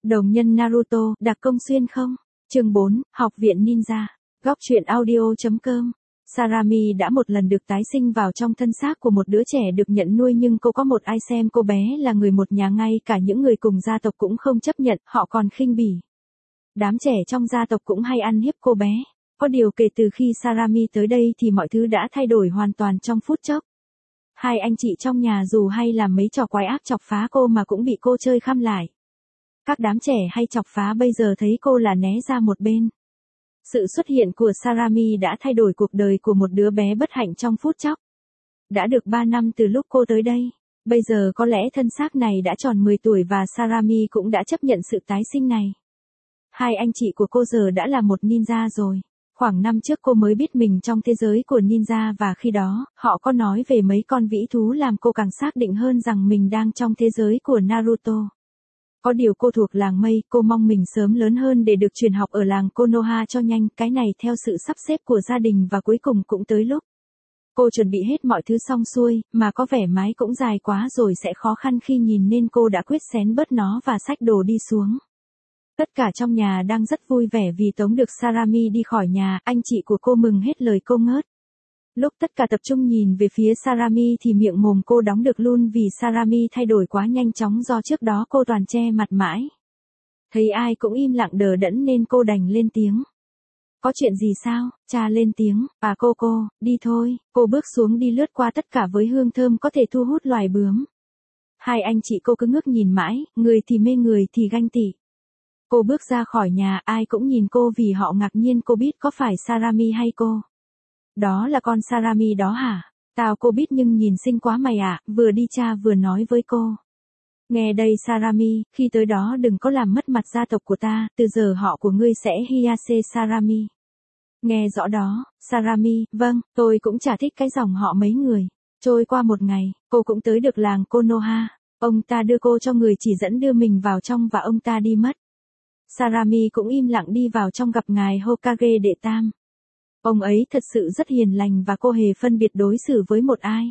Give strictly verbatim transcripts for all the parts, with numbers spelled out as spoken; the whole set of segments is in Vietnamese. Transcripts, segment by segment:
Đồng nhân Naruto, đặc công xuyên không? Chương bốn, Học viện Ninja. Góc truyện audio.com. Sarami đã một lần được tái sinh vào trong thân xác của một đứa trẻ được nhận nuôi, nhưng cô có một ai xem cô bé là người một nhà, ngay cả những người cùng gia tộc cũng không chấp nhận, họ còn khinh bỉ. Đám trẻ trong gia tộc cũng hay ăn hiếp cô bé. Có điều kể từ khi Sarami tới đây thì mọi thứ đã thay đổi hoàn toàn trong phút chốc. Hai anh chị trong nhà dù hay làm mấy trò quái ác chọc phá cô mà cũng bị cô chơi khăm lại. Các đám trẻ hay chọc phá bây giờ thấy cô là né ra một bên. Sự xuất hiện của Sarami đã thay đổi cuộc đời của một đứa bé bất hạnh trong phút chốc. Đã được ba năm từ lúc cô tới đây. Bây giờ có lẽ thân xác này đã tròn mười tuổi và Sarami cũng đã chấp nhận sự tái sinh này. Hai anh chị của cô giờ đã là một ninja rồi. Khoảng năm trước cô mới biết mình trong thế giới của ninja, và khi đó, họ có nói về mấy con vĩ thú làm cô càng xác định hơn rằng mình đang trong thế giới của Naruto. Có điều cô thuộc làng mây, cô mong mình sớm lớn hơn để được truyền học ở làng Konoha cho nhanh, cái này theo sự sắp xếp của gia đình, và cuối cùng cũng tới lúc. Cô chuẩn bị hết mọi thứ xong xuôi, mà có vẻ mái cũng dài quá rồi sẽ khó khăn khi nhìn, nên cô đã quyết xén bớt nó và xách đồ đi xuống. Tất cả trong nhà đang rất vui vẻ vì tống được Sarami đi khỏi nhà, anh chị của cô mừng hết lời cô ngớt. Lúc tất cả tập trung nhìn về phía Sarami thì miệng mồm cô đóng được luôn vì Sarami thay đổi quá nhanh chóng, do trước đó cô toàn che mặt mãi. Thấy ai cũng im lặng đờ đẫn nên cô đành lên tiếng. Có chuyện gì sao? Cha lên tiếng. À cô cô, đi thôi. Cô bước xuống đi lướt qua tất cả với hương thơm có thể thu hút loài bướm. Hai anh chị cô cứ ngước nhìn mãi, người thì mê người thì ganh tị. Cô bước ra khỏi nhà, ai cũng nhìn cô vì họ ngạc nhiên cô biết có phải Sarami hay cô. Đó là con Sarami đó hả? Tao cô biết nhưng nhìn xinh quá mày ạ, à, vừa đi cha vừa nói với cô. Nghe đây Sarami, khi tới đó đừng có làm mất mặt gia tộc của ta, từ giờ họ của ngươi sẽ Hiyase Sarami. Nghe rõ đó, Sarami, vâng, tôi cũng chả thích cái dòng họ mấy người. Trôi qua một ngày, cô cũng tới được làng Konoha. Ông ta đưa cô cho người chỉ dẫn đưa mình vào trong và ông ta đi mất. Sarami cũng im lặng đi vào trong gặp ngài Hokage đệ tam. Ông ấy thật sự rất hiền lành và cô hề phân biệt đối xử với một ai.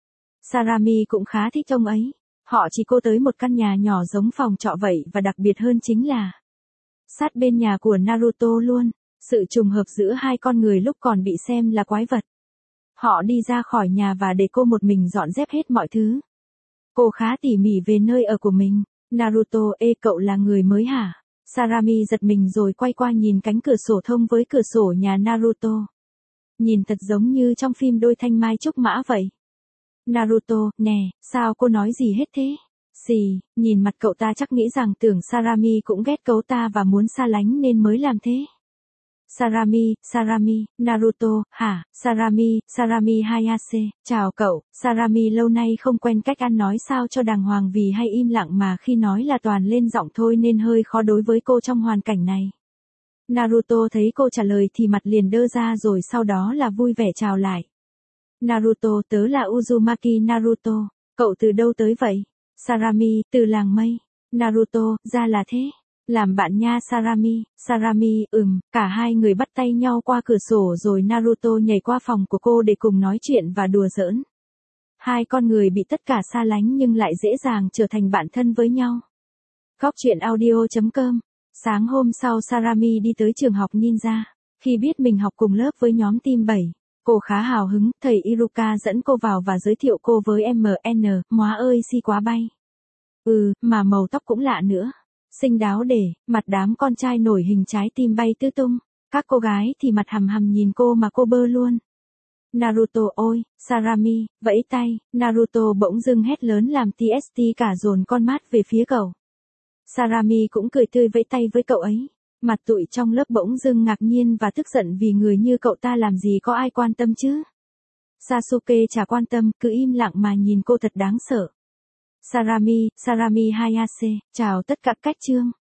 Sarami cũng khá thích ông ấy. Họ chỉ cô tới một căn nhà nhỏ giống phòng trọ vậy, và đặc biệt hơn chính là sát bên nhà của Naruto luôn. Sự trùng hợp giữa hai con người lúc còn bị xem là quái vật. Họ đi ra khỏi nhà và để cô một mình dọn dép hết mọi thứ. Cô khá tỉ mỉ về nơi ở của mình. Naruto, ê cậu là người mới hả? Sarami giật mình rồi quay qua nhìn cánh cửa sổ thông với cửa sổ nhà Naruto. Nhìn thật giống như trong phim Đôi thanh mai trúc mã vậy. Naruto, nè, sao cô nói gì hết thế? Xì, nhìn mặt cậu ta chắc nghĩ rằng tưởng Sarami cũng ghét cậu ta và muốn xa lánh nên mới làm thế. Sarami, Sarami, Naruto, hả? Sarami, Sarami Hayase, chào cậu. Sarami lâu nay không quen cách ăn nói sao cho đàng hoàng vì hay im lặng mà khi nói là toàn lên giọng thôi nên hơi khó đối với cô trong hoàn cảnh này. Naruto thấy cô trả lời thì mặt liền đơ ra rồi sau đó là vui vẻ chào lại. Naruto, tớ là Uzumaki Naruto. Cậu từ đâu tới vậy? Sarami, từ làng mây. Naruto, ra là thế. Làm bạn nha Sarami. Sarami, ừm, cả hai người bắt tay nhau qua cửa sổ rồi Naruto nhảy qua phòng của cô để cùng nói chuyện và đùa giỡn. Hai con người bị tất cả xa lánh nhưng lại dễ dàng trở thành bạn thân với nhau. Góc truyện audio.com. Sáng hôm sau Sarami đi tới trường học ninja. Khi biết mình học cùng lớp với nhóm team bảy, cô khá hào hứng, thầy Iruka dẫn cô vào và giới thiệu cô với em en, móa ơi si quá bay. Ừ, mà màu tóc cũng lạ nữa. Xinh đáo để, mặt đám con trai nổi hình trái tim bay tứ tung. Các cô gái thì mặt hầm hầm nhìn cô mà cô bơ luôn. Naruto ôi, Sarami, vẫy tay, Naruto bỗng dưng hét lớn làm tê ét tê cả dồn con mắt về phía cậu. Sarami cũng cười tươi vẫy tay với cậu ấy. Mặt tụi trong lớp bỗng dưng ngạc nhiên và tức giận vì người như cậu ta làm gì có ai quan tâm chứ. Sasuke chả quan tâm, cứ im lặng mà nhìn cô thật đáng sợ. Sarami, Sarami Hayase, chào tất cả các chương.